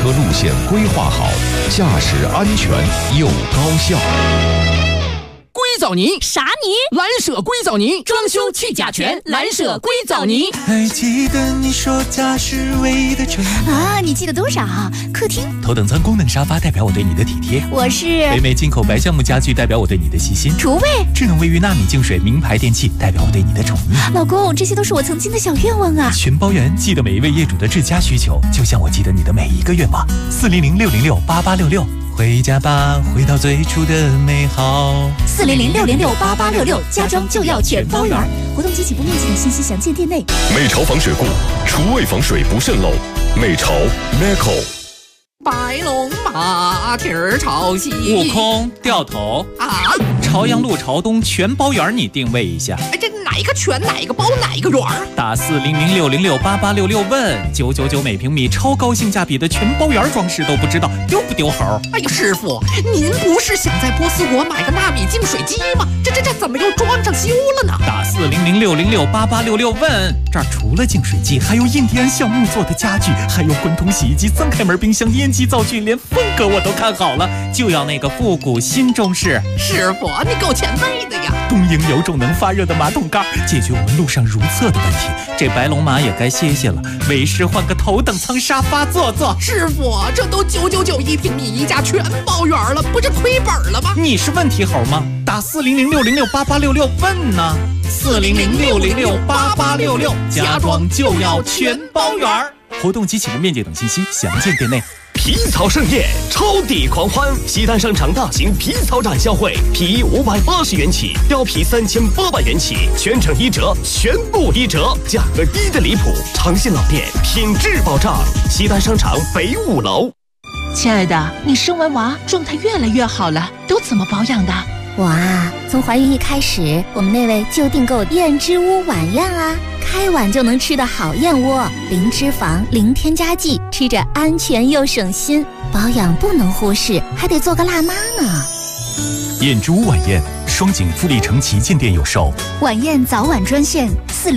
车路线规划好，驾驶安全又高效。 硅藻泥啥泥？ 蓝舍硅藻泥，装修去甲醛，蓝舍硅藻泥。 还记得你说家是唯一的纯啊？你记得多少？客厅头等舱功能沙发代表我对你的体贴， 我是北美进口白橡木家具代表我对你的细心， 厨卫智能卫浴纳米净水名牌电器代表我对你的宠溺。 老公，这些都是我曾经的小愿望啊！ 全包圆，记得每一位业主的至佳需求，就像我记得你的每一个愿望。400-606-8866，回家吧，回到最初的美好。 400-606-8866，家装就要全包圆。活动及起步面积等信息详见店内。 美巢防水固，厨卫防水不渗漏。美巢 Meco。 白龙马蹄儿朝西， 悟空掉头啊！ 朝阳路朝东全包圆，你定位一下。 哎，这哪个全哪个包哪个圆？ 打400-606-8866问999每平米，超高性价比的全包圆装饰都不知道丢不丢猴？ 哎呀，师傅，您不是想在波斯国买个纳米净水机吗？这怎么又装上修了呢？ 打400-606-8866问，这儿除了净水机，还有印第安橡木做的家具，还有滚筒洗衣机、3开门冰箱、烟机灶具，连风格我都看好了，就要那个复古新中式。 师傅，你够前辈的呀！ 东营有种能发热的马桶盖，解决我们路上如厕的问题。这白龙马也该歇歇了，为师换个头等舱沙发坐坐。 师傅，这都999一平米，一家全包圆了，不是亏本了吗？ 你是问题猴吗？打400-606-8866问呢。400-606-8866，家装就要全包圆。活动及起步面积等信息详见店内。 皮草盛宴，超抵狂欢！西单商场大型皮草展销会，皮衣580元起，貂皮3800元起，全程1折，全部1折，价格低得离谱。诚信老店，品质保障。西单商场北5楼。 亲爱的，你生完娃状态越来越好了，都怎么保养的？ 我啊，从怀孕一开始，我们那位就订购燕之屋晚宴啊，开碗就能吃的好燕窝，零脂肪，零添加剂，吃着安全又省心。保养不能忽视，还得做个辣妈呢。 燕之屋晚宴，双井富力城旗舰店有售。 晚宴早晚专线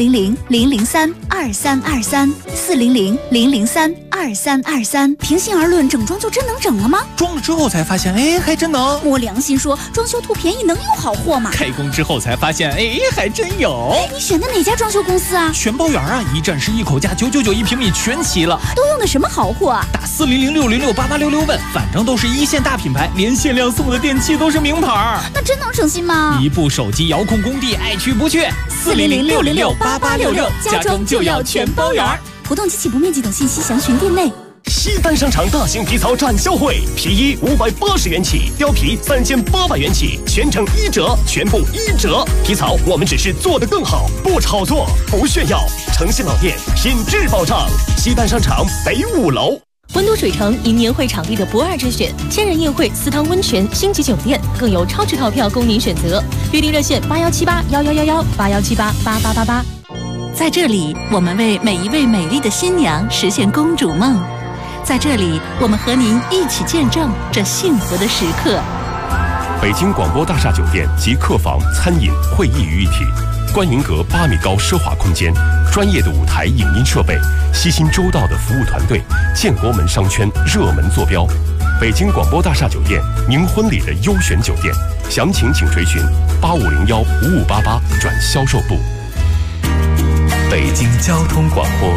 400-003-2323，400-003-2323。平心而论，整装就真能整了吗？ 装了之后才发现，哎，还真能。 摸良心说，装修图便宜能有好货吗？ 开工之后才发现，哎，还真有。 你选的哪家装修公司啊？ 全包圆啊，一站式一口价，999一平米全齐了。 都用的什么好货啊？ 打400-606-8866问，反正都是一线大品牌，连限量送的电器都是名牌。 那真能省心吗？ 一部手机遥控工地，爱去不去。 400-606-8866，家装就要全包圆。活动及起步面积等信息详询店内。 西单商场大型皮草展销会，皮衣580元起，貂皮3800元起，全程1折，全部1折。皮草我们只是做得更好，不炒作，不炫耀。诚信老店，品质保障。西单商场北5楼。 温都水城因年会场地的不二之选，千人宴会、4汤温泉、星级酒店，更有超值套票供您选择。预订热线81781111，8178888888。 在这里，我们为每一位美丽的新娘实现公主梦。在这里，我们和您一起见证这幸福的时刻。 北京广播大厦酒店集客房、餐饮、会议于一体，观云阁8米高奢华空间，专业的舞台影音设备，悉心周到的服务团队，建国门商圈热门坐标。北京广播大厦酒店，您婚礼的优选酒店，详情请垂询8501-5588转销售部。 北京交通广播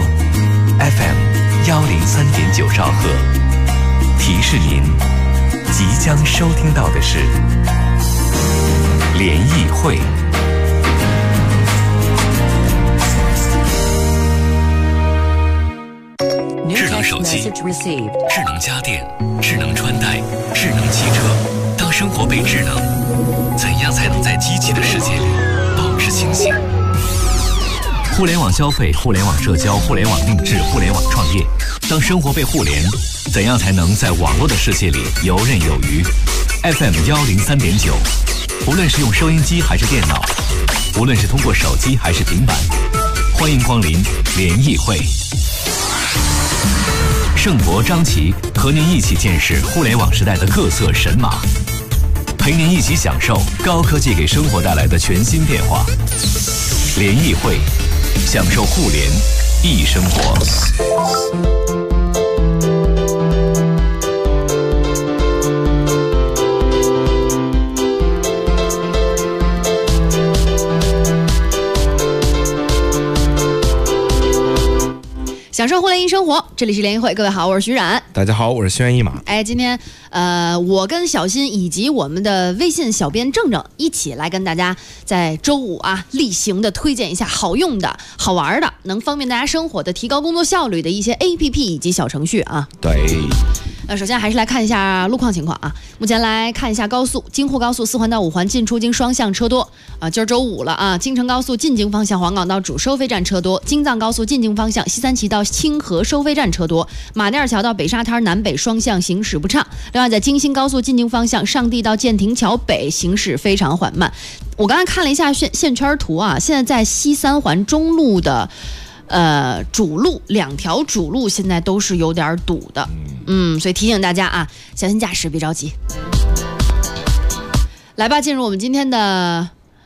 FM103.9兆赫，提示您即将收听到的是联谊会。智能手机、智能家电、智能穿戴、智能汽车，当生活被智能，怎样才能在机器的世界里保持清醒？互联网消费、互联网社交、互联网定制、互联网创业，当生活被互联，怎样才能在网络的世界里游刃有余？ FM103.9，无论是用收音机还是电脑，无论是通过手机还是平板，欢迎光临联谊会。盛博、张琪和您一起见识互联网时代的各色神马，陪您一起享受高科技给生活带来的全新变化。联谊会，享受互联易生活。 享受互联易生活，这里是联谊会，各位好，我是徐冉。 大家好，我是轩一马。 哎，今天我跟小新以及我们的微信小编郑郑一起来跟大家在周五啊例行的推荐一下好用的、好玩的、能方便大家生活的、提高工作效率的一些 APP 以及小程序啊。 对。 首先还是来看一下路况情况啊。目前来看一下高速，京沪高速4环到5环进出京双向车多啊。今儿周五了啊，京承高速进京方向黄岗到主收费站车多，京藏高速进京方向西三旗到清河收费站车多，马甸桥到北沙滩南北双向行驶不畅。另外在京新高速进京方向上地到建亭桥北行驶非常缓慢。我刚才看了一下线圈图啊，现在在西三环中路的主路2条主路现在都是有点堵的，所以提醒大家啊，小心驾驶，别着急。来吧，进入我们今天的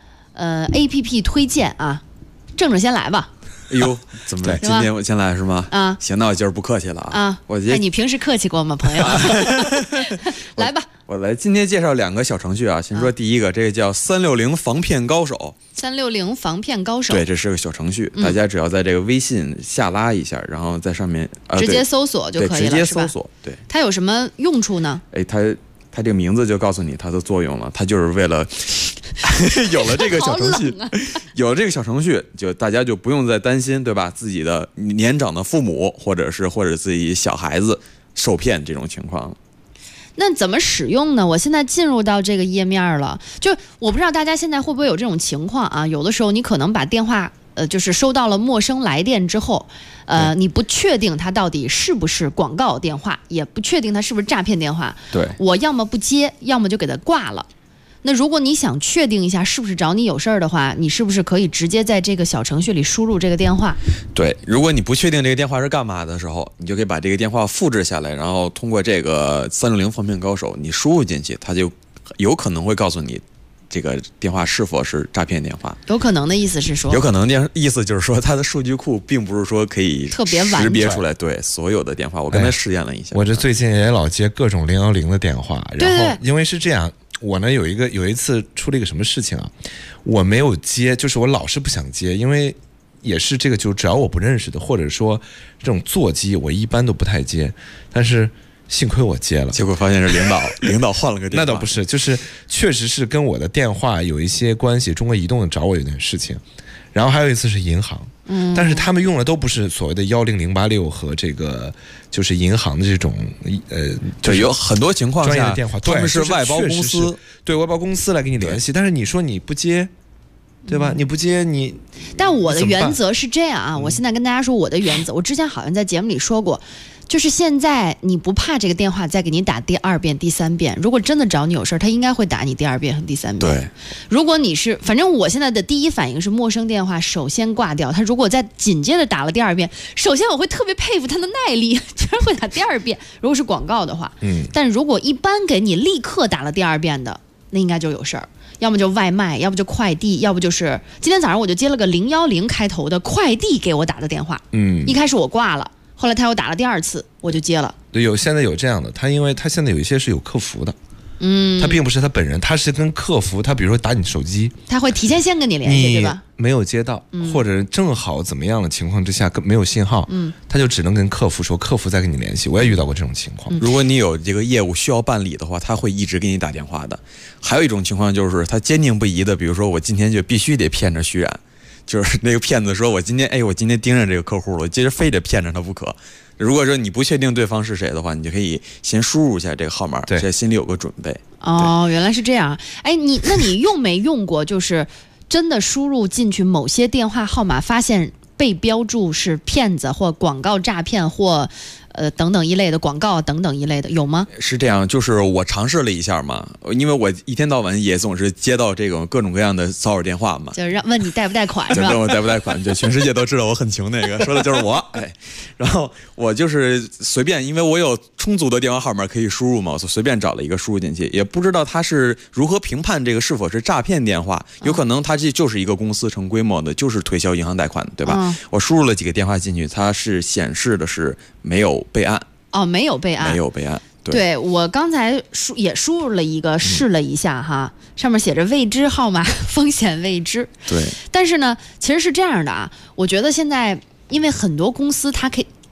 APP 推荐啊，郑郑先来吧。 哎呦，怎么今天我先来是吗？啊，行，那我今儿不客气了啊。我觉得你平时客气过吗，朋友？来吧， 我来今天介绍2个小程序啊。先说第一个，这个叫360防骗高手。 360防骗高手， 对，这是个小程序，大家只要在这个微信下拉一下，然后在上面直接搜索就可以了， 直接搜索。对， 它有什么用处呢？ 哎，它这个名字就告诉你它的作用了，它就是为了有了这个小程序，有了这个小程序，就大家就不用再担心，对吧？自己的年长的父母或者自己小孩子受骗这种情况。 那怎么使用呢？我现在进入到这个页面了，就我不知道大家现在会不会有这种情况啊？有的时候你可能把电话就是收到了陌生来电之后，你不确定它到底是不是广告电话，也不确定它是不是诈骗电话。 对， 我要么不接，要么就给它挂了。那如果你想确定一下是不是找你有事儿的话，你是不是可以直接在这个小程序里输入这个电话？ 对，如果你不确定这个电话是干嘛的时候，你就可以把这个电话复制下来，然后通过这个360防骗高手，你输入进去，它就有可能会告诉你这个电话是否是诈骗电话。 有可能的意思是说， 有可能的意思就是说，它的数据库并不是说可以特别完识别出来对所有的电话。我刚才试验了一下， 我这最近也老接各种010的电话，然后因为是这样。我呢有一次出了一个什么事情啊，我没有接，就是我老是不想接，因为也是这个就只要我不认识的，或者说这种座机我一般都不太接，但是幸亏我接了， 结果发现是领导换了个电话。 那倒不是，就是确实是跟我的电话有一些关系，中国移动找我有点事情，然后还有一次是银行。但是他们用的都不是所谓的10086和这个就是银行的这种对，有很多情况下专业的电话， 他们是外包公司， 对外包公司来跟你联系，但是你说你不接，对吧？你不接你。 但我的原则是这样啊，我现在跟大家说我的原则，我之前好像在节目里说过。就是现在你不怕这个电话再给你打第2遍、第3遍，如果真的找你有事儿，他应该会打你第2遍和第3遍。 对， 如果你是，反正我现在的第一反应是陌生电话首先挂掉，他如果再紧接着打了第2遍，首先我会特别佩服他的耐力，居然会打第2遍。如果是广告的话，但如果一般给你立刻打了第2遍的，那应该就有事儿。要么就外卖，要不就快递，要不就是今天早上我就接了个010开头的快递给我打的电话，一开始我挂了。后来他又打了第2次，我就接了。 对，现在有这样的，因为他现在有一些是有客服的，他并不是他本人，他是跟客服，他比如说打你手机， 他会提前先跟你联系，对吧？ 没有接到，或者正好怎么样的情况之下没有信号，他就只能跟客服说，客服再跟你联系。我也遇到过这种情况。 如果你有这个业务需要办理的话，他会一直给你打电话的。还有一种情况就是他坚定不移的，比如说我今天就必须得骗着徐冉。就是那个骗子说我今天盯着这个客户了，我接着非得骗着他不可。如果说你不确定对方是谁的话，你就可以先输入一下这个号码，这心里有个准备。 哦，原来是这样。哎，那你用没用过？就是真的输入进去某些电话号码，发现被标注是骗子或广告诈骗或等等一类的广告等等一类的，有吗？ 是这样，就是我尝试了一下嘛，因为我一天到晚也总是接到这种各种各样的骚扰电话嘛， 就是问你贷不贷款是吧？ 就问我贷不贷款，就全世界都知道我很穷，那个说的就是我。哎，然后我就是随便，因为我有充足的电话号码可以输入嘛，我随便找了一个输入进去，也不知道他是如何评判这个是否是诈骗电话，有可能他这就是一个公司成规模的，就是推销银行贷款，对吧？我输入了几个电话进去，它是显示的是没有备案。 哦，没有备案， 没有备案。 对，我刚才也输入了一个，试了一下哈，上面写着未知号码，风险未知。 对， 但是呢，其实是这样的啊，我觉得现在因为很多公司它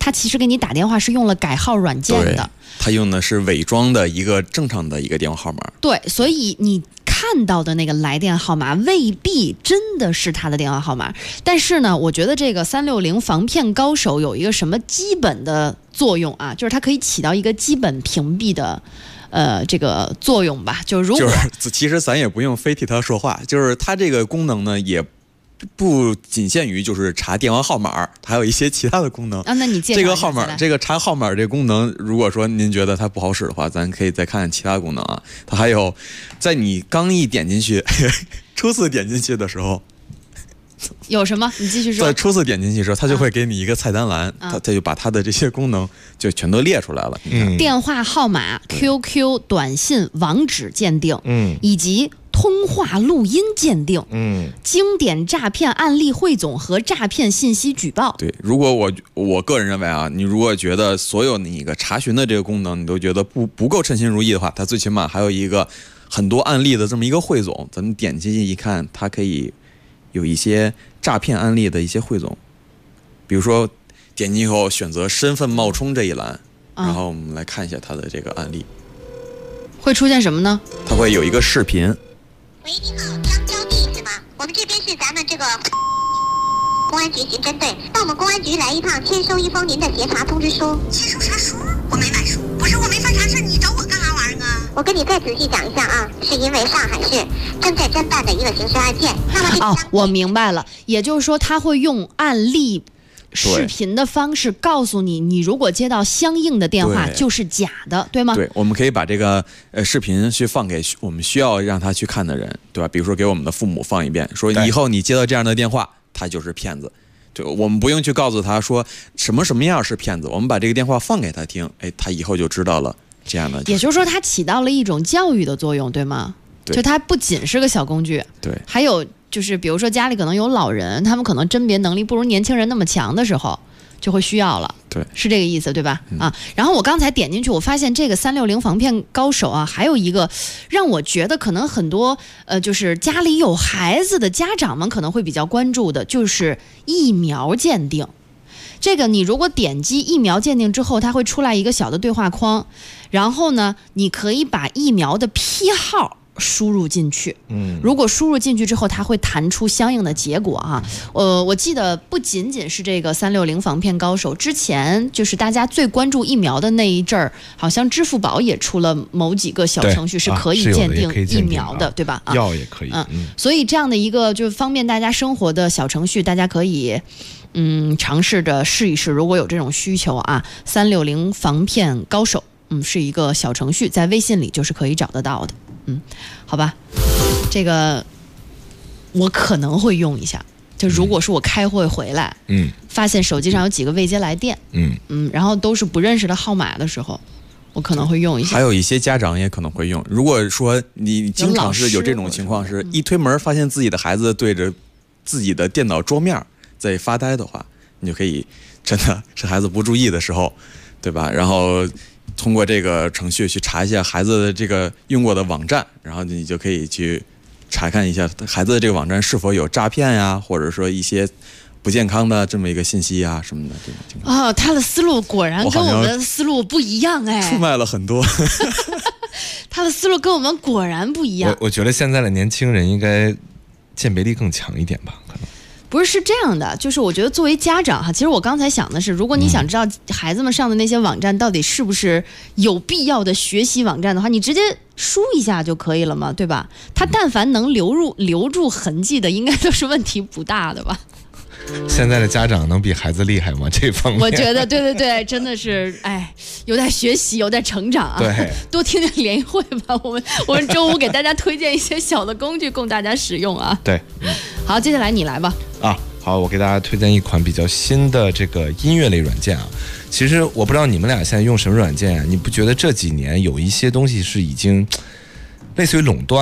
它其实给你打电话是用了改号软件的。 它用的是伪装的一个正常的一个电话号码。 对，所以你看到的那个来电号码未必真的是他的电话号码。但是呢，我觉得这个360防骗高手有一个什么基本的作用啊，就是它可以起到一个基本屏蔽的这个作用吧。就如果其实咱也不用非替他说话，就是它这个功能呢也不仅限于就是查电话号码，还有一些其他的功能啊。那你介绍这个号码，这个查号码这个功能，如果说您觉得它不好使的话，咱可以再看看其他功能啊。它还有，在你刚一点进去，初次点进去的时候， 有什么？你继续说。 在初次点进去的时候，它就会给你一个菜单栏，它就把它的这些功能就全都列出来了。 电话号码、QQ、短信、网址鉴定，以及通话录音鉴定，经典诈骗案例汇总和诈骗信息举报。 对，如果我个人认为啊，你如果觉得所有你一个查询的这个功能你都觉得不够称心如意的话，它最起码还有一个很多案例的这么一个汇总，咱们点进去一看，它可以有一些诈骗案例的一些汇总。比如说点进以后选择身份冒充这一栏，然后我们来看一下它的这个案例， 会出现什么呢？ 它会有一个视频。 喂，你好，张交地是吗？我们这边是咱们这个公安局刑侦队，到我们公安局来一趟，签收一封您的协查通知书。签收啥书？我没买书，不是我没犯啥事，你找我干啥玩意儿啊？我跟你再仔细讲一下啊，是因为上海市正在侦办的一个刑事案件。那么我明白了，也就是说他会用案例视频的方式告诉你，你如果接到相应的电话就是假的，对吗？ 对，我们可以把这个视频去放给我们需要让他去看的人，对吧？比如说给我们的父母放一遍，说以后你接到这样的电话，他就是骗子。就我们不用去告诉他说什么样是骗子，我们把这个电话放给他听，他以后就知道了这样的。 也就是说，它起到了一种教育的作用，对吗？ 对， 就它不仅是个小工具， 对， 还有就是比如说家里可能有老人，他们可能甄别能力不如年轻人那么强的时候，就会需要了。 对， 是这个意思，对吧？然后我刚才点进去，我发现这个360防骗高手啊，还有一个让我觉得可能很多就是家里有孩子的家长们可能会比较关注的，就是疫苗鉴定。这个你如果点击疫苗鉴定之后，它会出来一个小的对话框，然后呢，你可以把疫苗的批号输入进去，如果输入进去之后，它会弹出相应的结果啊。我记得不仅仅是这个360防骗高手，之前就是大家最关注疫苗的那一阵儿，好像支付宝也出了某几个小程序是可以鉴定疫苗的，对吧？ 药也可以， 所以这样的一个就方便大家生活的小程序，大家可以尝试着试一试，如果有这种需求啊，360防骗高手，是一个小程序，在微信里就是可以找得到的。好吧，这个我可能会用一下。就如果是我开会回来，发现手机上有几个未接来电，然后都是不认识的号码的时候，我可能会用一下。 还有一些家长也可能会用。如果说你经常是有这种情况，是一推门发现自己的孩子对着自己的电脑桌面在发呆的话，你就可以真的是孩子不注意的时候，对吧？然后通过这个程序去查一下孩子的这个用过的网站，然后你就可以去查看一下孩子的这个网站是否有诈骗呀，或者说一些不健康的这么一个信息啊什么的这种情况。 他的思路果然跟我们的思路不一样出卖了很多。 他的思路跟我们果然不一样。 我觉得现在的年轻人应该鉴别力更强一点吧，可能。 不是这样的，就是我觉得作为家长哈，其实我刚才想的是，如果你想知道孩子们上的那些网站到底是不是有必要的学习网站的话，你直接输一下就可以了嘛，对吧？他但凡能留住痕迹的，应该都是问题不大的吧？ 现在的家长能比孩子厉害吗？这方面我觉得对，真的是有待学习，有待成长啊。 对， 多听听联谊会吧。我们周五给大家推荐一些小的工具供大家使用啊。 对， 好，接下来你来吧。 好，我给大家推荐一款比较新的这个音乐类软件啊。其实我不知道你们俩现在用什么软件啊？你不觉得这几年有一些东西是已经类似于垄断了？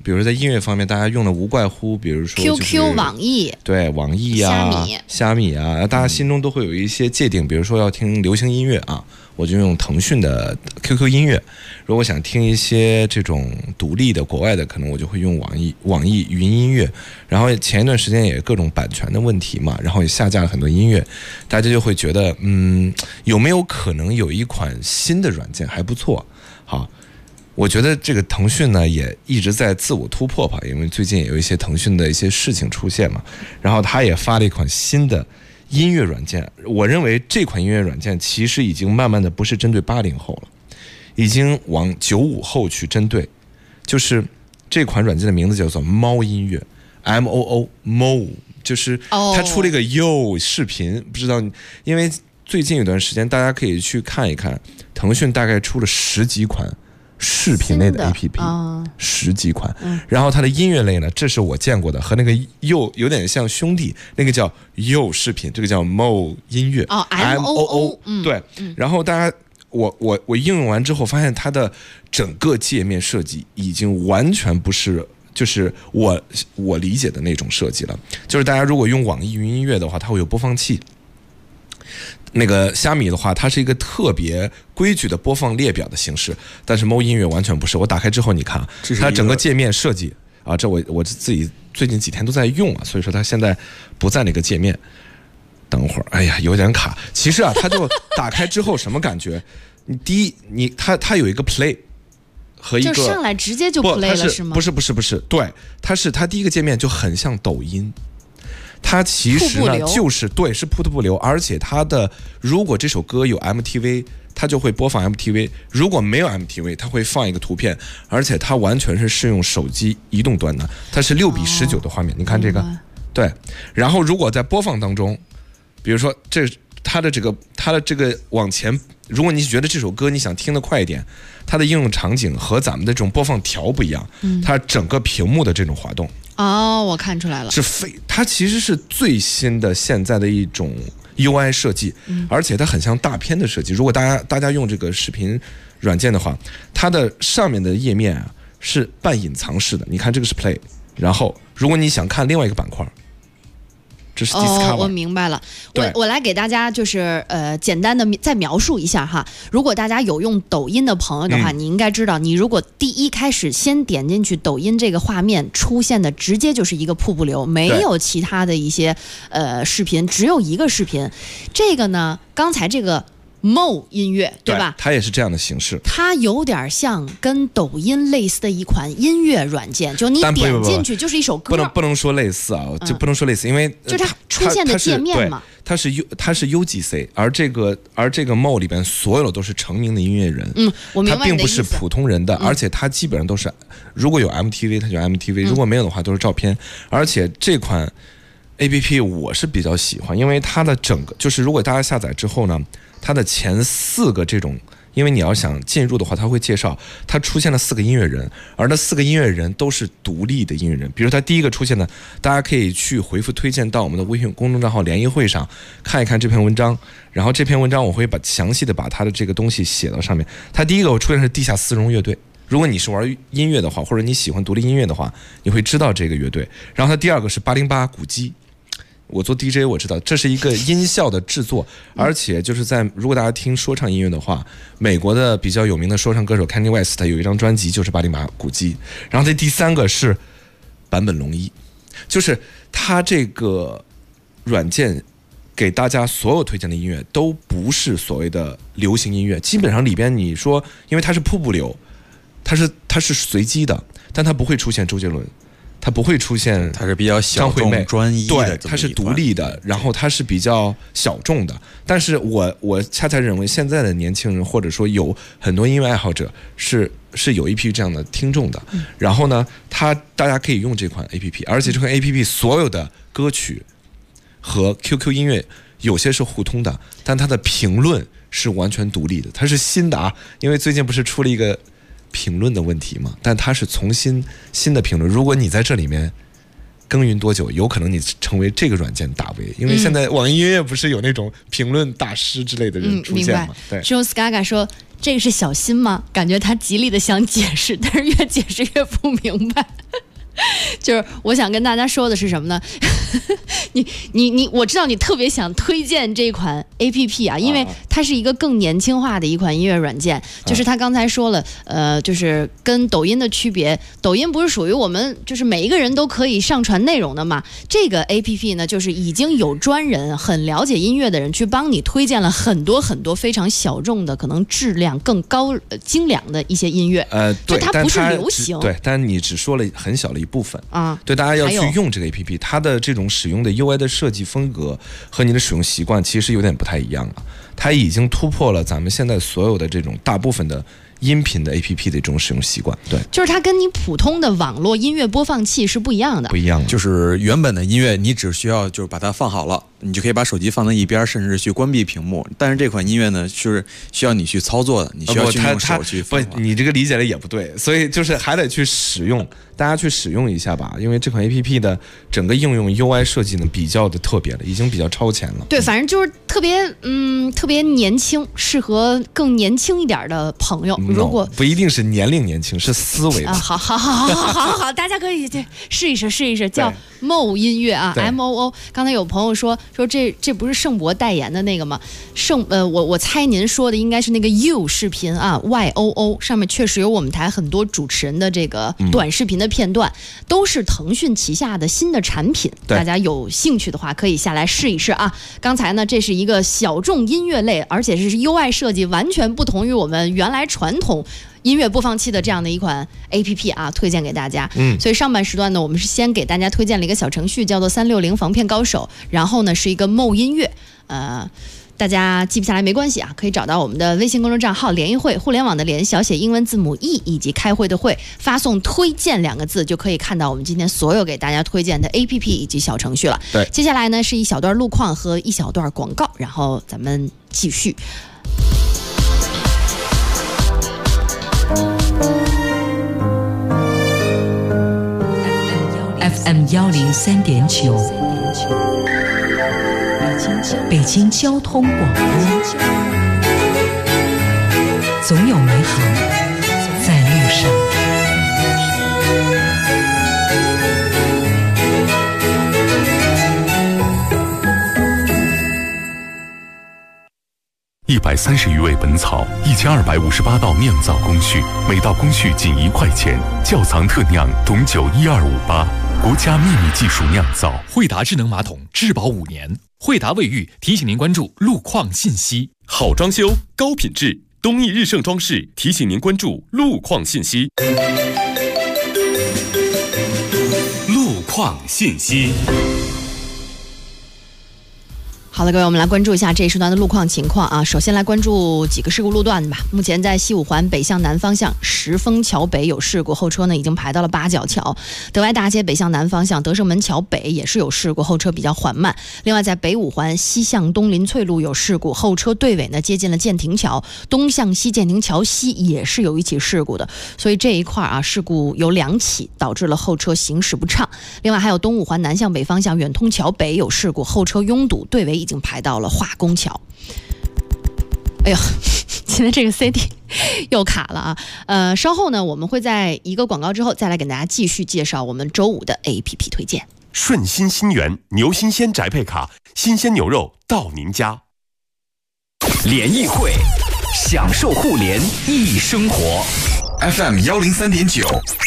比如说在音乐方面，大家用的无怪乎，比如说、 QQ、网易， 对，网易啊、虾米啊，大家心中都会有一些界定。比如说要听流行音乐啊，我就用腾讯的 QQ 音乐；如果想听一些这种独立的国外的，可能我就会用网易云音乐。然后前一段时间也各种版权的问题嘛，然后也下架了很多音乐，大家就会觉得，有没有可能有一款新的软件还不错？好。我觉得这个腾讯呢也一直在自我突破吧，因为最近也有一些腾讯的一些事情出现嘛，然后他也发了一款新的音乐软件。我认为这款音乐软件其实已经慢慢的不是针对80后了，已经往95后去针对，就是这款软件的名字叫做猫音乐 ，MOO， 就是他出了一个视频，不知道因为最近有段时间大家可以去看一看，腾讯大概出了10几款。视频类的 APP，10几款，然后它的音乐类呢，这是我见过的，和那个有点像兄弟，那个叫视频，这个叫 Mo 音乐，MOO， 对，然后大家我应用完之后，发现它的整个界面设计已经完全不是就是我理解的那种设计了，就是大家如果用网易云音乐的话，它会有播放器。那个虾米的话，它是一个特别规矩的播放列表的形式，但是 Mo 音乐完全不是。我打开之后，你看它整个界面设计啊，这我自己最近几天都在用啊，所以说它现在不在那个界面。等会儿，哎呀，有点卡。其实啊，它就打开之后什么感觉？它有一个 play 和一个就上来直接就 play 了是吗？ 不是，对，它第一个界面就很像抖音。它其实呢就是是扑不流，而且它的如果这首歌有 MTV， 它就会播放 MTV； 如果没有 MTV， 它会放一个图片，而且它完全是适用手机移动端的，它是6:19的画面，你看这个，对。然后如果在播放当中，比如说它的这个往前，如果你觉得这首歌你想听得快一点，它的应用场景和咱们的这种播放条不一样，它整个屏幕的这种滑动。 我看出来了， 它其实是最新的现在的一种 UI 设计，而且它很像大片的设计。如果大家用这个视频软件的话，它的上面的页面啊是半隐藏式的。你看这个是 Play， 然后如果你想看另外一个板块，这是 Discover。 我明白了。我来给大家就是简单的再描述一下哈。如果大家有用抖音的朋友的话，你应该知道，你如果第一开始先点进去，抖音这个画面出现的直接就是一个瀑布流，没有其他的一些视频，只有一个视频。这个呢，刚才这个。Mo 音乐对吧？ 它也是这样的形式， 它有点像跟抖音类似的一款音乐软件，就你点进去就是一首歌。 不能说类似啊，就不能说类似，因为就它出现的界面嘛， 它是 UGC， 而这个 Mo 里边所有的都是成名的音乐人， 我明白你的意思， 它并不是普通人的，而且它基本上都是如果有 MTV 它就 MTV，如果没有的话都是照片，而且这款 APP 我是比较喜欢，因为它的整个就是如果大家下载之后呢。它的前4个这种，因为你要想进入的话，它会介绍它出现了4个音乐人，而那4个音乐人都是独立的音乐人。比如它第一个出现的，大家可以去回复推荐到我们的微信公众账号联谊会上看一看这篇文章，然后这篇文章我会详细的把它的这个东西写到上面。它第一个出现是地下丝绒乐队，如果你是玩音乐的话，或者你喜欢独立音乐的话，你会知道这个乐队。然后它第二个是808古基。我做 DJ 我知道这是一个音效的制作，而且就是如果大家听说唱音乐的话，美国的比较有名的说唱歌手 Kanye West 他有一张专辑就是808古基。然后这第3个是坂本龙一，就是他这个软件给大家所有推荐的音乐都不是所谓的流行音乐，基本上里边你说因为它是瀑布流，它是随机的，但它不会出现周杰伦，它不会出现， 它是比较小众专一的， 对，它是独立的，然后它是比较小众的。但是我恰恰认为现在的年轻人，或者说有很多音乐爱好者是有一批这样的听众的。然后呢，大家可以用这款 APP， 而且这款 APP 所有的歌曲和 QQ 音乐有些是互通的，但它的评论是完全独立的，它是新的啊，因为最近不是出了一个评论的问题嘛，但它是新的评论。如果你在这里面耕耘多久，有可能你成为这个软件大 V， 因为现在网易音乐不是有那种评论大师之类的人出现吗？对。 之后 Skaga 说这个是小心吗？感觉他极力的想解释，但是越解释越不明白。就是我想跟大家说的是什么呢？我知道你特别想推荐这款 APP 啊，因为它是一个更年轻化的一款音乐软件。就是他刚才说了，就是跟抖音的区别，抖音不是属于我们就是每一个人都可以上传内容的嘛？这个 APP 呢，就是已经有专人很了解音乐的人去帮你推荐了很多很多非常小众的，可能质量更高、精良的一些音乐。 对， 它不是流行， 对，但你只说了很小的一部分啊。 对，大家要去用这个 APP， 它的这种使用的 UI 的设计风格和你的使用习惯其实有点不太一样了。它已经突破了咱们现在所有的这种大部分的音频的 APP 的这种使用习惯。对， 就是它跟你普通的网络音乐播放器是不一样的。 不一样的， 就是原本的音乐你只需要就是把它放好了，你就可以把手机放在一边，甚至去关闭屏幕。但是这款音乐呢，是需要你去操作的，你需要去用手去放。 不，你这个理解的也不对，所以就是还得去使用，大家去使用一下吧。因为这款 APP 的整个应用 UI 设计呢比较的特别了，已经比较超前了。 对，反正就是特别年轻，适合更年轻一点的朋友。如果不一定是年龄年轻，是思维的。 好，大家可以试一试，叫 Mo 音乐啊 ，MOO。刚才有朋友说这不是盛博代言的那个吗？我猜您说的应该是那个 You 视频啊 ，YOO 上面确实有我们台很多主持人的这个短视频的片段，都是腾讯旗下的新的产品。大家有兴趣的话可以下来试一试啊。刚才呢，这是一个小众音乐类，而且是 UI 设计完全不同于我们原来传统音乐播放器的这样的一款 APP 啊，推荐给大家。所以上半时段呢，我们是先给大家推荐了一个小程序，叫做360防骗高手，然后呢是一个 Mo 音乐，大家记不下来没关系啊，可以找到我们的微信公众账号联谊会，互联网的联，小写英文字母 E 以及开会的会，发送推荐2个字就可以看到我们今天所有给大家推荐的 APP 以及小程序了。 对， 接下来呢是一小段路况和一小段广告，然后咱们继续。 FM 103.9，北京交通广播，总有美好在路上。 130余味本草，1258道酿造工序，每道工序仅1块钱。窖藏特酿董酒12588，国家秘密技术酿造。 惠达智能马桶质保5年。惠达卫浴提醒您关注路况信息。 好装修，高品质，东义日盛装饰提醒您关注路况信息。路况信息。 好的，各位，我们来关注一下这一时段的路况情况啊。首先来关注几个事故路段吧。目前在西五环北向南方向石峰桥北有事故，后车呢已经排到了八角桥。德外大街北向南方向德胜门桥北也是有事故，后车比较缓慢。另外在北五环西向东林翠路有事故，后车队尾呢接近了建亭桥，东向西建亭桥西也是有一起事故的，所以这一块啊事故有2起，导致了后车行驶不畅。另外还有东五环南向北方向远通桥北有事故，后车拥堵，队尾已经排到了化工桥。哎呦，今天这个 CD 又卡了啊！稍后呢，我们会在一个广告之后再来给大家继续介绍我们周五的 APP 推荐。 顺心新源牛新鲜宅配卡，新鲜牛肉到您家。 联谊会，享受互联易生活。FM 103.9。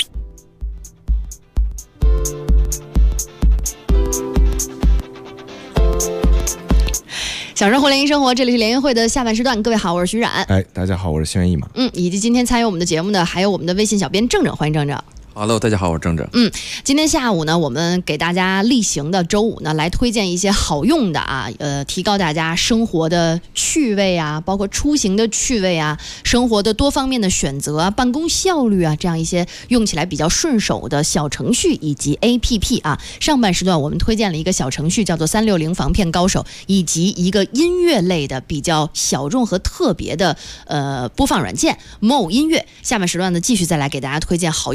享受互联易生活，这里是联谊会的下半时段。各位好，我是徐冉。 哎，大家好，我是轩辿一马。 以及今天参与我们的节目的还有我们的微信小编郑郑，欢迎郑郑。 Hello， 大家好，我是郑郑。 今天下午呢，我们给大家例行的周五呢，来推荐一些好用的啊，提高大家生活的趣味啊，包括出行的趣味啊，生活的多方面的选择啊，办公效率啊，这样一些用起来比较顺手的小程序以及 APP 啊。上半时段我们推荐了一个小程序，叫做360防骗高手，以及一个音乐类的比较小众和特别的播放软件 Mo 音乐。下半时段呢，继续再来给大家推荐好用的 APP。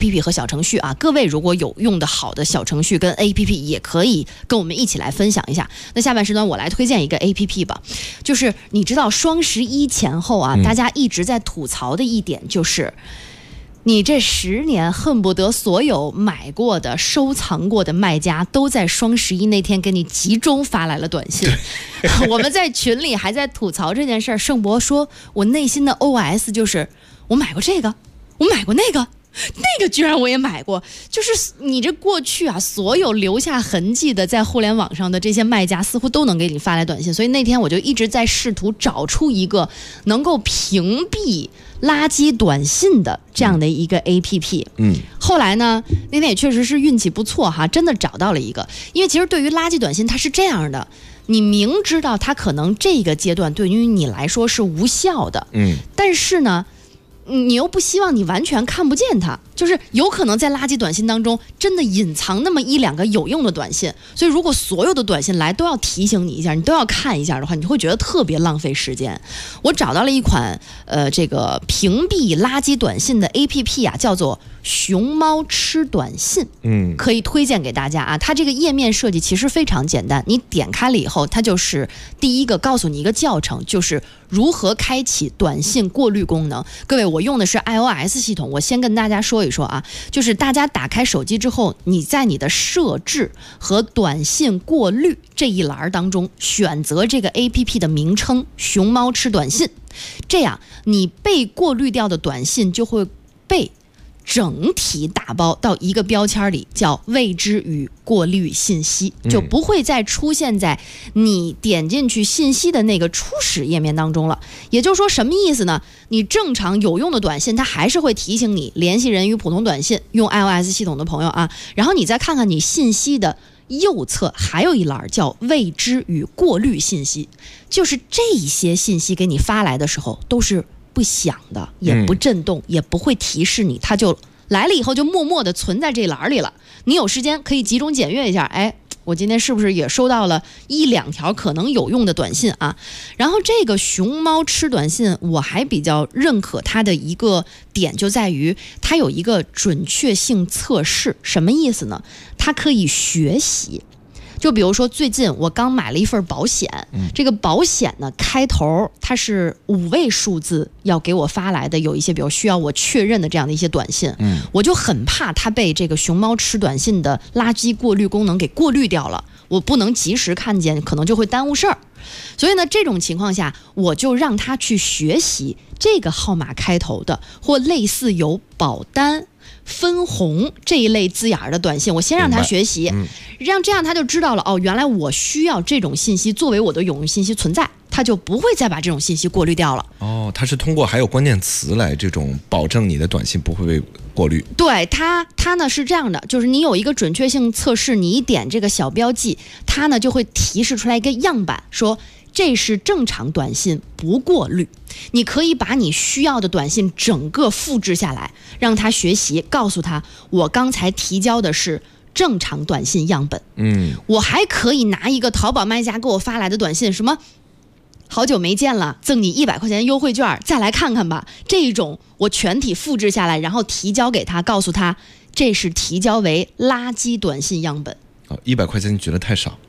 APP 和小程序啊。各位如果有用的好的小程序跟 APP， 也可以跟我们一起来分享一下。那下半时段我来推荐一个 APP 吧，就是你知道双11前后啊，大家一直在吐槽的一点就是。你这10年恨不得所有买过的、收藏过的卖家都在双11那天给你集中发来了短信。我们在群里还在吐槽这件事儿。盛博说，我内心的 OS 就是：我买过这个，我买过那个。那个居然我也买过，就是你这过去啊，所有留下痕迹的在互联网上的这些卖家，似乎都能给你发来短信。所以那天我就一直在试图找出一个能够屏蔽垃圾短信的这样的一个 APP。后来呢，那天也确实是运气不错哈，真的找到了一个。因为其实对于垃圾短信，它是这样的。你明知道它可能这个阶段对于你来说是无效的，但是呢，你又不希望你完全看不见它，就是有可能在垃圾短信当中真的隐藏那么1-2个有用的短信，所以如果所有的短信来都要提醒你一下，你都要看一下的话，你就会觉得特别浪费时间。我找到了一款这个屏蔽垃圾短信的 APP 啊，叫做熊猫吃短信，可以推荐给大家啊。它这个页面设计其实非常简单，你点开了以后，它就是第一个告诉你一个教程，就是如何开启短信过滤功能。各位，我用的是 iOS 系统，我先跟大家说一说啊，就是大家打开手机之后，你在你的设置和短信过滤这一栏当中选择这个 APP 的名称熊猫吃短信，这样你被过滤掉的短信就会被整体打包到一个标签里，叫未知与过滤信息，就不会再出现在你点进去信息的那个初始页面当中了。也就是说，什么意思呢？你正常有用的短信，它还是会提醒你联系人与普通短信，用 iOS 系统的朋友啊，然后你再看看你信息的右侧还有一栏叫未知与过滤信息，就是这些信息给你发来的时候都是不响的，也不震动，也不会提示你，它就来了以后就默默的存在这栏里了。你有时间可以集中检阅一下，我今天是不是也收到了1-2条可能有用的短信啊？然后这个熊猫吃短信，我还比较认可它的一个点，就在于它有一个准确性测试。什么意思呢？它可以学习。就比如说最近我刚买了一份保险，这个保险呢开头它是5位数字要给我发来的，有一些比如需要我确认的这样的一些短信，我就很怕它被这个熊猫吃短信的垃圾过滤功能给过滤掉了，我不能及时看见，可能就会耽误事儿。所以呢，这种情况下我就让他去学习这个号码开头的或类似有保单分红这一类字眼的短信，我先让他学习，这样他就知道了，原来我需要这种信息作为我的有用信息存在，他就不会再把这种信息过滤掉了。 他是通过还有关键词来这种保证你的短信不会被过滤。 对，它呢是这样的，就是你有一个准确性测试，你一点这个小标记，它呢就会提示出来一个样板，说这是正常短信不过滤。你可以把你需要的短信整个复制下来，让他学习，告诉他我刚才提交的是正常短信样本。我还可以拿一个淘宝卖家给我发来的短信，什么好久没见了，赠你100块钱优惠券，再来看看吧，这种我全体复制下来，然后提交给他，告诉他这是提交为垃圾短信样本。 100块钱你觉得太少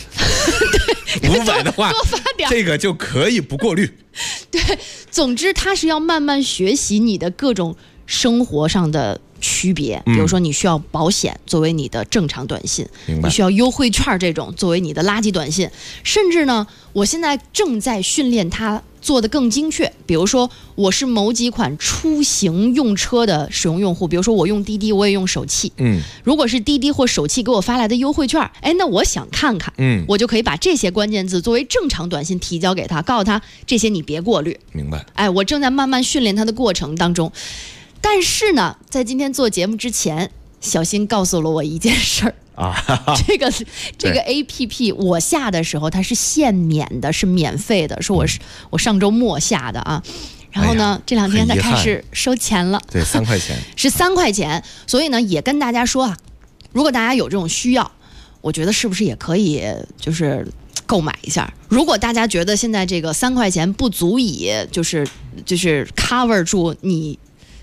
？500的话， 多发点， 这个就可以不过滤。 对，总之它是要慢慢学习你的各种生活上的区别，比如说你需要保险作为你的正常短信，你需要优惠券这种作为你的垃圾短信，甚至呢，我现在正在训练它做得更精确。比如说我是某几款出行用车的使用用户，比如说我用滴滴，我也用手气，如果是滴滴或手气给我发来的优惠券，那我想看看，我就可以把这些关键字作为正常短信提交给他，告诉他这些你别过滤。 明白。 我正在慢慢训练他的过程当中。但是呢，在今天做节目之前，小新告诉了我一件事儿这个 APP 我下的时候它是限免的，是免费的，是我上周末下的啊。然后呢，这2天它开始收钱了， 对，3块钱是3块钱。所以呢，也跟大家说啊，如果大家有这种需要，我觉得是不是也可以就是购买一下。如果大家觉得现在这个3块钱不足以就是 cover 住你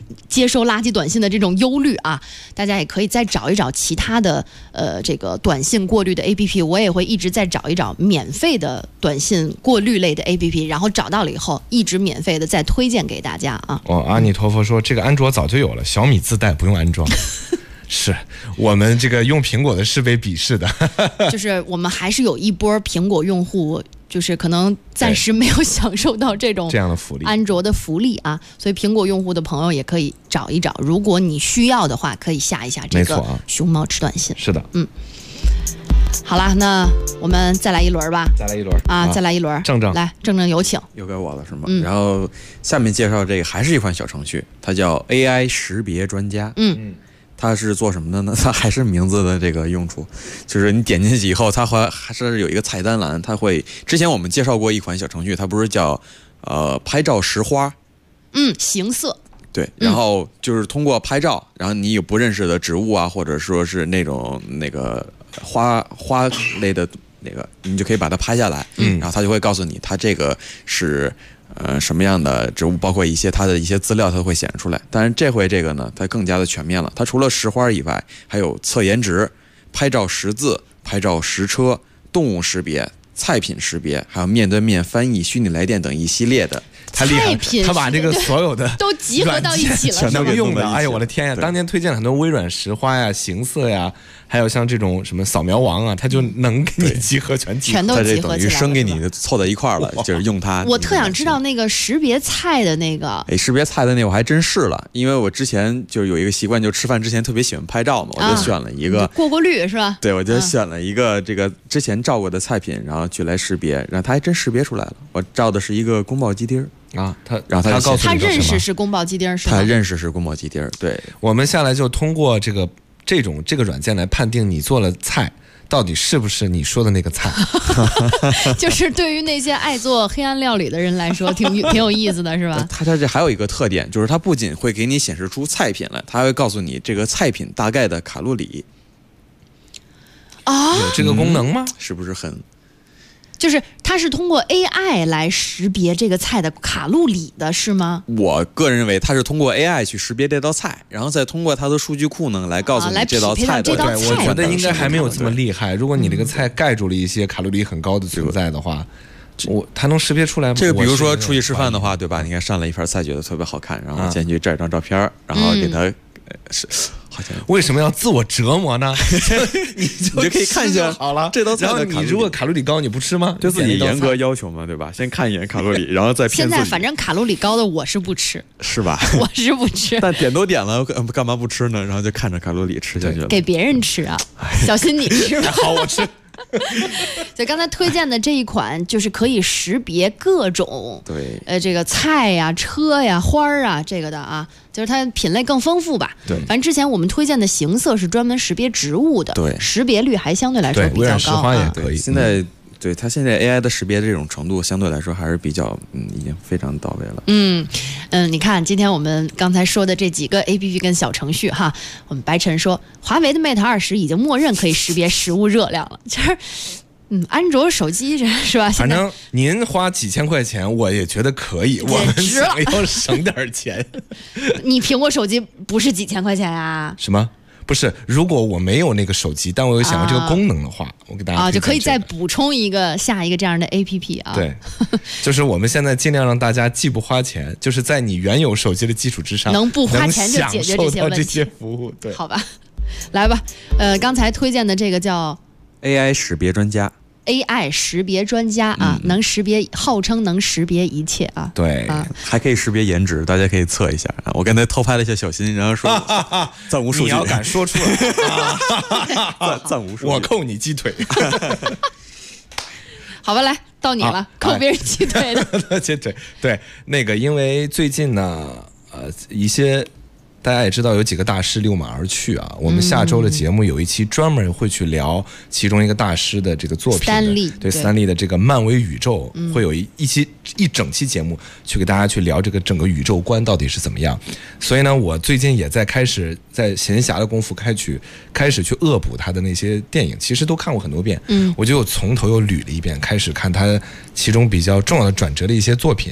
接收垃圾短信的这种忧虑啊，大家也可以再找一找其他的这个短信过滤的 APP， 我也会一直在找一找免费的短信过滤类的 APP， 然后找到了以后一直免费的再推荐给大家啊。 阿弥陀佛说这个安卓早就有了，小米自带不用安装。是我们这个用苹果的是被鄙视的， 就是我们还是有一波苹果用户，就是可能暂时没有享受到这样的福利，安卓的福利啊，所以苹果用户的朋友也可以找一找，如果你需要的话，可以下一下这个熊猫吃短信。 是的， 好了，那我们再来一轮吧， 再来一轮啊，再来一轮。 正来，正有请。 又该我了是吗？然后下面介绍这个还是一款小程序，它叫 AI 识别专家。它是做什么的呢？它还是名字的这个用处，就是你点进去以后，它还是有一个菜单栏，它会之前我们介绍过一款小程序，它不是叫拍照识花， 形色。 对，然后就是通过拍照，然后你有不认识的植物啊，或者说是那个花类的那个，你就可以把它拍下来，然后它就会告诉你它这个是什么样的植物，包括它的一些资料，它都会显示出来。但是这回这个呢，它更加的全面了，它除了识花以外，还有测颜值、拍照识字、拍照识车、动物识别、菜品识别，还有面对面翻译、虚拟来电等一系列的。 他厉害，他把这个所有的都集合到一起了， 全都用的。哎呀，我的天呀！当年推荐了很多微软识花呀、形色呀，还有像这种什么扫描王啊，它就能给你集合全集合， 全都集合起来了， 等于生给你凑在一块了，就是用它。 我特想知道那个识别菜的那个， 识别菜的那个我还真试了，因为我之前就有一个习惯，就吃饭之前特别喜欢拍照嘛，我就选了一个过滤是吧？ 对，我就选了一个这个之前照过的菜品，然后去来识别，然后它还真识别出来了。我照的是一个宫保鸡丁啊， 然后他告诉你他认识是宫保鸡丁是吧？ 他认识是宫保鸡丁。对， 我们下来就通过这个软件来判定你做了菜到底是不是你说的那个菜。 就是对于那些爱做黑暗料理的人来说，挺有意思的是吧？ 它这还有一个特点，就是它不仅会给你显示出菜品来，它还会告诉你这个菜品大概的卡路里。 啊， 有这个功能吗？ 是不是很？ 就是它是通过 AI 来识别这个菜的卡路里的是吗？ 我个人认为它是通过 AI 去识别这道菜，然后再通过它的数据库呢来告诉你这道菜的。 对，我觉得应该还没有这么厉害。如果你这个菜盖住了一些卡路里很高的存在的话，它能识别出来吗？ 这个比如说出去吃饭的话，对吧？你看上了一盘菜觉得特别好看，然后进去照一张照片，然后给它为什么要自我折磨呢？你就可以看一下好了这道菜的卡路里。然后你如果卡路里高，你不吃吗？ 对自己严格要求嘛，对吧？先看一眼卡路里，然后再骗自己。 现在反正卡路里高的我是不吃， 是吧？ 我是不吃。 但点都点了，干嘛不吃呢？然后就看着卡路里吃下去了。 给别人吃啊，小心你吃吧。 好，我吃。 所以刚才推荐的这一款就是可以识别各种这个菜呀、车呀、花啊这个的啊，就是它品类更丰富吧。 对， 反正之前我们推荐的形色是专门识别植物的， 对， 识别率还相对来说比较高。 花也可以。 现在对它现在 AI 的识别的这种程度相对来说还是比较已经非常到位了。 你看今天我们刚才说的这几个 APP 跟小程序哈，我们白晨说华为的 Mate 20已经默认可以识别食物热量了，就是安卓手机是吧？ 反正您花几千块钱，我也觉得可以。我们想要省点钱。 你苹果手机不是几千块钱啊？ 什么？不是，如果我没有那个手机，但我有想要这个功能的话，我给大家就可以再补充下一个这样的 APP 啊。 对，就是我们现在尽量让大家既不花钱，就是在你原有手机的基础之上， 能不花钱就解决这些问题。 这些服务，对， 好吧，来吧，刚才推荐的这个叫 AI 识别专家。 AI 识别专家啊，能识别，号称能识别一切啊。 对， 还可以识别颜值，大家可以测一下。我刚才偷拍了一下小新，然后说暂无数据。 你要敢说出来， 暂无数据， 我扣你鸡腿。 好吧，来到你了，扣别人鸡腿的。 鸡腿，对，那个因为最近呢，一些。大家也知道有几个大师溜马而去啊，我们下周的节目有一期专门会去聊其中一个大师的这个作品的，斯坦利的这个漫威宇宙，会有一整期节目去给大家去聊这个整个宇宙观到底是怎么样。所以呢，我最近也开始在闲暇的功夫开始去恶补他的那些电影，其实都看过很多遍，我就从头又捋了一遍，开始看他其中比较重要的转折的一些作品。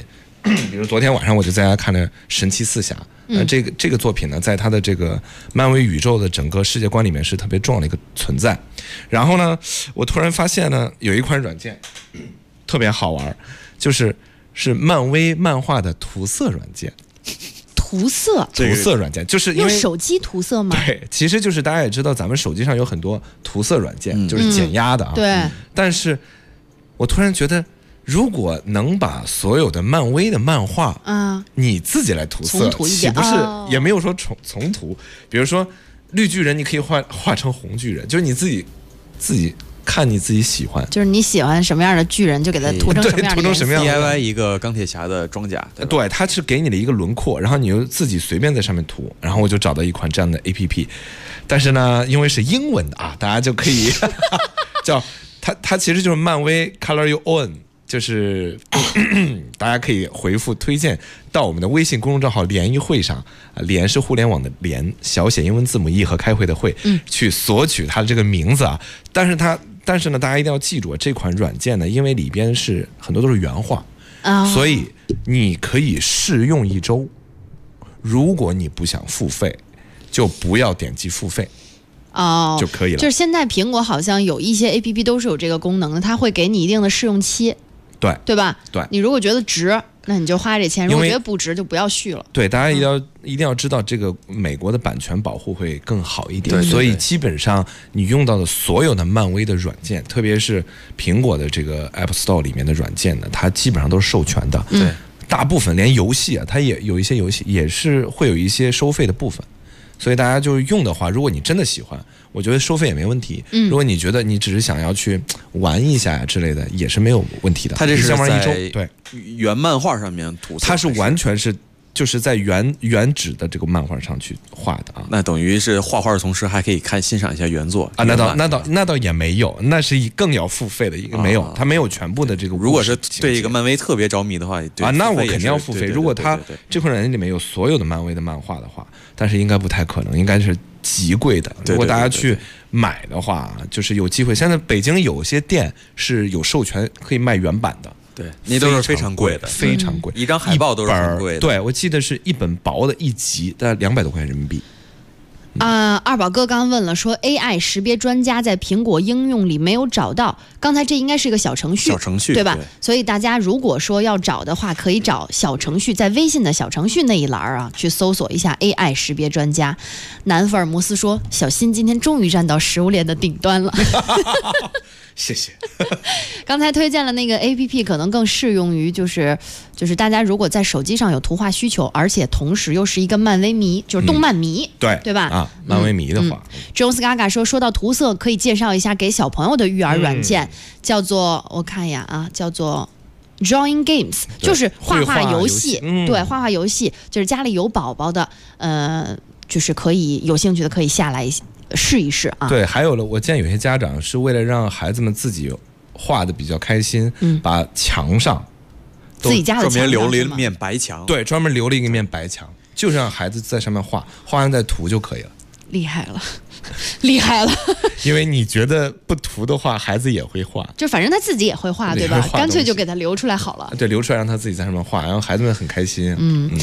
比如昨天晚上我就在家看了《神奇四侠》，这个作品呢，在它的这个漫威宇宙的整个世界观里面是特别重要的一个存在。然后呢，我突然发现呢，有一款软件特别好玩，是漫威漫画的涂色软件。 涂色软件就是因为用手机涂色吗？ 对，其实就是大家也知道，咱们手机上有很多涂色软件，就是减压的啊。 对。 但是我突然觉得，如果能把所有的漫威的漫画你自己来涂色，岂不是也没有说重涂？比如说绿巨人，你可以画成红巨人，就是你自己看你自己喜欢， 就是你喜欢什么样的巨人，就给它涂成什么样的颜色。 DIY 一个钢铁侠的装甲， 对，它是给你的一个轮廓，然后你又自己随便在上面涂，然后我就找到一款这样的 APP， 但是呢，因为是英文的啊，大家就可以叫它其实就是漫威 Color Your Own。就是大家可以回复推荐到我们的微信公众账号联谊会上，联是互联网的联，小写英文字母 E 和开会的会，去索取它的这个名字啊。但是呢，大家一定要记住，这款软件呢，因为里边是很多都是原画，所以你可以试用1周。如果你不想付费，就不要点击付费。就可以了。 就是现在苹果好像有一些 APP 都是有这个功能的，它会给你一定的试用期。对吧？ 对， 你如果觉得值，那你就花这钱；如果觉得不值，就不要续了。 对，大家一定要知道，这个美国的版权保护会更好一点。所以基本上你用到的所有的漫威的软件，特别是苹果的这个 App Store 里面的软件呢，它基本上都是授权的。 对， 大部分连游戏啊，它也有一些游戏也是会有一些收费的部分。所以大家就用的话，如果你真的喜欢，我觉得收费也没问题。如果你觉得你只是想要去玩一下呀之类的，也是没有问题的。 它这是在 1周，对， 原漫画上面涂色， 它是完全是就是在原纸的这个漫画上去画的啊。 那等于是画画的同时还可以欣赏一下原作啊。 那倒也没有，那是更要付费的一个，没有，它没有全部的这个。 如果是对一个漫威特别着迷的话那我肯定要付费。如果它这款软件里面有所有的漫威的漫画的话，但是应该不太可能，应该是极贵的。如果大家去买的话，就是有机会。现在北京有些店是有授权可以卖原版的。 对，那都是非常贵的， 非常贵， 一张海报都是很贵的。 对，我记得是一本薄的1集，大概200多块钱人民币。 二宝哥刚问了，说 AI 识别专家在苹果应用里没有找到。刚才这应该是个小程序，对吧？所以大家如果说要找的话，可以找小程序，在微信的小程序那一栏啊，去搜索一下 AI 识别专家。南福尔摩斯说，小新今天终于站到食物链的顶端了。 谢谢。 刚才推荐了那个 APP， 可能更适用于就是大家如果在手机上有图画需求，而且同时又是一个漫威迷，就是动漫迷，对吧？ 漫威迷的话 ，Jones Gaga 说到涂色，可以介绍一下给小朋友的育儿软件，叫做我看一眼啊，叫做 Drawing Games， 就是画画游戏。对，画画游戏就是家里有宝宝的，就是可以有兴趣的可以下来试一试啊。 对，还有了，我见有些家长是为了让孩子们自己画的比较开心，把墙上自己家的专门留了一面白墙， 对，专门留了一面白墙，就是让孩子在上面画完再涂就可以了。 厉害了，厉害了！ 因为你觉得不涂的话，孩子也会画， 就反正他自己也会画，对吧？干脆就给他留出来好了。 对，留出来让他自己在上面画，然后孩子们很开心。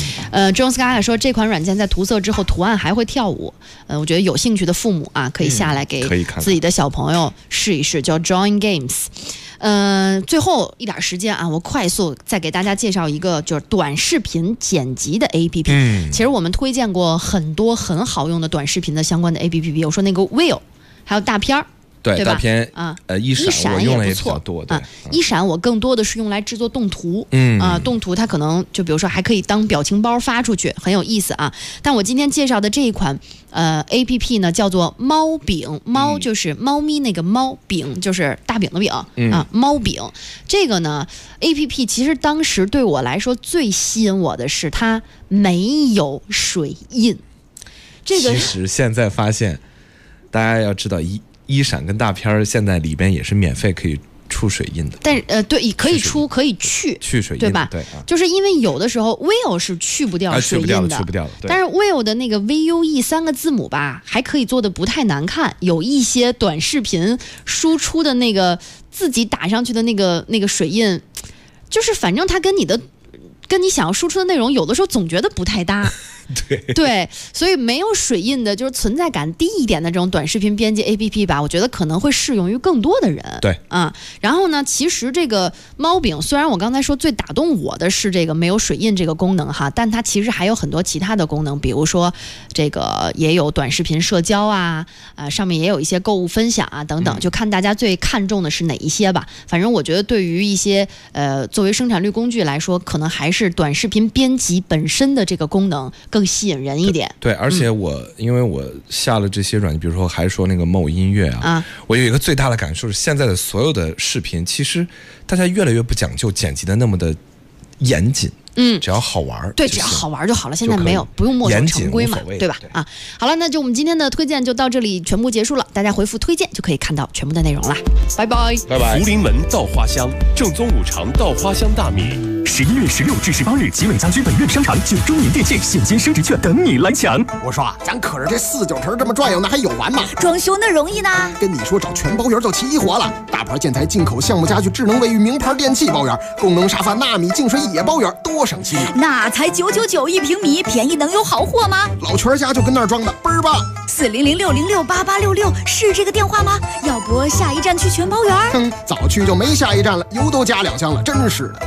Jones Gaga 说，这款软件在涂色之后，图案还会跳舞。我觉得有兴趣的父母啊，可以下来给自己的小朋友试一试，叫 Drawing Games。最后一点时间啊，我快速再给大家介绍一个就是短视频剪辑的 APP。其实我们推荐过很多很好用的短视频的相关的 APP， 比如说那个 Will， 还有大片儿。对大片啊，一闪我用的也比较多。对， 一闪我更多的是用来制作动图。动图它可能就比如说还可以当表情包发出去，很有意思啊。但我今天介绍的这一款APP 呢，叫做猫饼，猫就是猫咪那个猫，饼就是大饼的饼啊，猫饼。这个呢 APP 其实当时对我来说最吸引我的是它没有水印。这个其实现在发现，大家要知道一闪跟大片现在里边也是免费可以出水印的， 但对，可以出可以去水印， 对吧？ 对， 就是因为有的时候 Will 是去不掉水印的， 去不掉的。 但是 Will 的那个 VUE 3个字母吧，还可以做的不太难看。有一些短视频输出的那个自己打上去的那个水印，就是反正它跟你的跟你想要输出的内容有的时候总觉得不太搭。对，所以没有水印的，就是存在感低一点的这种短视频编辑 APP 吧，我觉得可能会适用于更多的人。 对啊，然后呢，其实这个猫饼，虽然我刚才说最打动我的是这个没有水印这个功能哈，但它其实还有很多其他的功能，比如说这个也有短视频社交啊，上面也有一些购物分享啊等等，就看大家最看重的是哪一些吧。反正我觉得对于一些作为生产力工具来说，可能还是短视频编辑本身的这个功能更吸引人一点。 对，而且因为我下了这些软件，比如说还说那个某音乐啊，我有一个最大的感受是，现在的所有的视频，其实大家越来越不讲究剪辑的那么的严谨。只要好玩， 对，只要好玩就好了。现在没有不用墨守成规嘛，对吧？啊，好了，那就我们今天的推荐就到这里全部结束了，大家回复推荐就可以看到全部的内容了。拜拜， 拜拜。 福临门稻花香，正宗五常稻花香大米。 11月16至18日，吉伟家居本院商场9周年店庆现金升值券等你来抢。 我说啊，咱可是这4-9成这么转悠，那还有完吗？ 装修那容易呢？ 跟你说，找全包圆就齐活了。大牌建材进口项目家具、智能卫浴、名牌电器包圆，功能沙发、纳米净水也包圆，多省心啊！ 那才9991平米，便宜能有好货吗？ 老全家就跟那儿装的，倍儿棒。 400-606-8866是这个电话吗？要不下一站去全包圆？ 早去就没下一站了，油都加2箱了，真是的。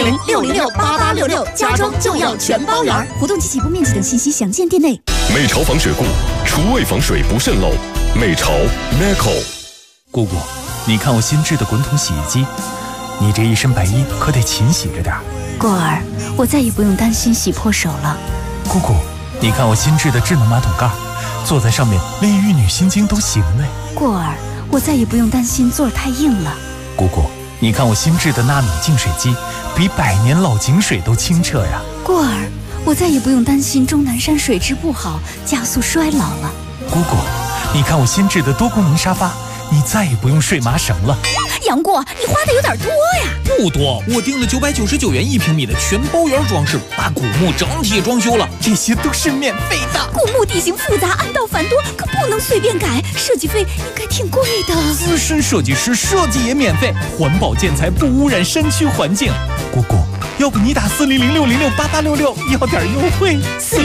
400-606-8866，家装就要全包圆。活动及起步面积等信息详见店内。 美潮防水固，厨卫防水不渗漏。美潮 Meco。 姑姑，你看我新制的滚筒洗衣机，你这一身白衣可得勤洗着点。 过儿，我再也不用担心洗破手了。 姑姑，你看我新制的智能马桶盖，坐在上面连玉女心经都行嘞。 过儿，我再也不用担心座儿太硬了。 姑姑，你看我新制的纳米净水机，比100年老井水都清澈呀。 过儿，我再也不用担心钟南山水质不好，加速衰老了。 姑姑，你看我新制的多功能沙发，你再也不用睡麻绳了。 杨过，你花的有点多呀。 不多，我订了999元1平米的全包圆装饰，把古墓整体装修了，这些都是免费的。 古墓地形复杂，暗道繁多，可不能随便改，设计费应该挺贵的。 资深设计师设计也免费，环保建材不污染山区环境。姑姑，要不你打400-606-8866要点优惠。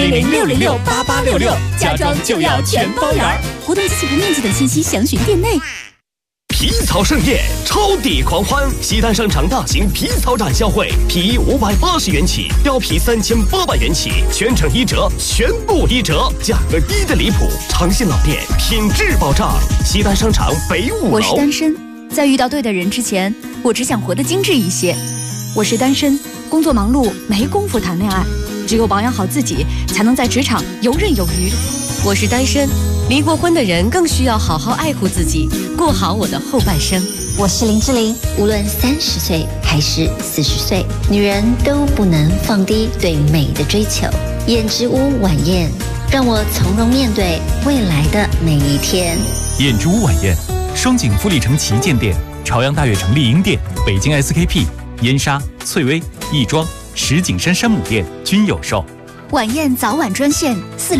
400-606-8866，家装就要全包圆。活动及起步面积等信息详询店内。 皮草盛宴，超抵狂欢！西单商场大型皮草展销会，皮衣580元起，貂皮3800元起，全程1折，全部1折，价格低的离谱。诚信老店，品质保障。西单商场北5楼。 我是单身，在遇到对的人之前，我只想活得精致一些。我是单身，工作忙碌，没工夫谈恋爱，只有保养好自己，才能在职场游刃有余。 我是单身，离过婚的人更需要好好爱护自己，过好我的后半生。 我是林志玲，无论30岁还是40岁，女人都不能放低对美的追求。燕之屋晚宴，让我从容面对未来的每一天。 燕之屋晚宴，双井富力城旗舰店、朝阳大悦城丽婴店、北京 SKP、燕莎、翠微、亦庄、石景山山姆店均有售。 晚宴早晚专线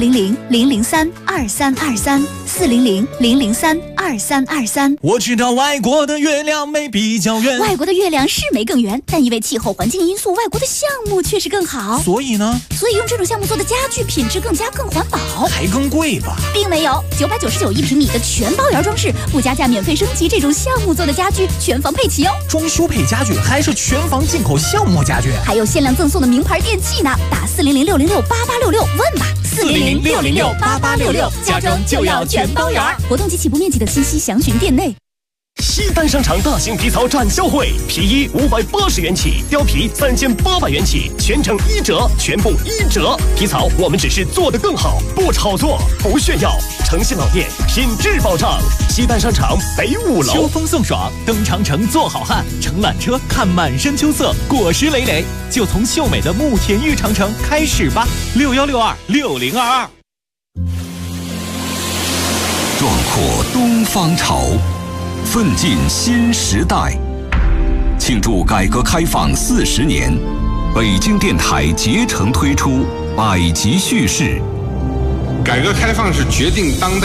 400-003-2323，400-003-2323。 我知道外国的月亮没比较圆， 外国的月亮是没更圆，但因为气候环境因素，外国的项目确实更好。 所以呢？ 所以用这种项目做的家具品质更环保， 还更贵吧？ 并没有，9991平米的全包圆装饰，不加价免费升级这种项目做的家具，全房配齐哦。 装修配家具还是全房进口项目家具， 还有限量赠送的名牌电器呢。打400-606-8866问吧，400-606-8866，家装就要全包圆。活动及起步面积的信息详询店内。 西单商场大型皮草展销会，皮衣580元起，貂皮3800元起，全程1折，全部1折。皮草我们只是做得更好，不炒作，不炫耀。诚信老店，品质保障。西单商场北5楼。 秋风送爽，登长城做好汉，乘缆车看满山秋色，果实累累，就从秀美的慕田峪长城开始吧。61626022。 壮阔东方潮，奋进新时代。庆祝改革开放40年，北京电台竭诚推出百集叙事。 改革开放是决定当代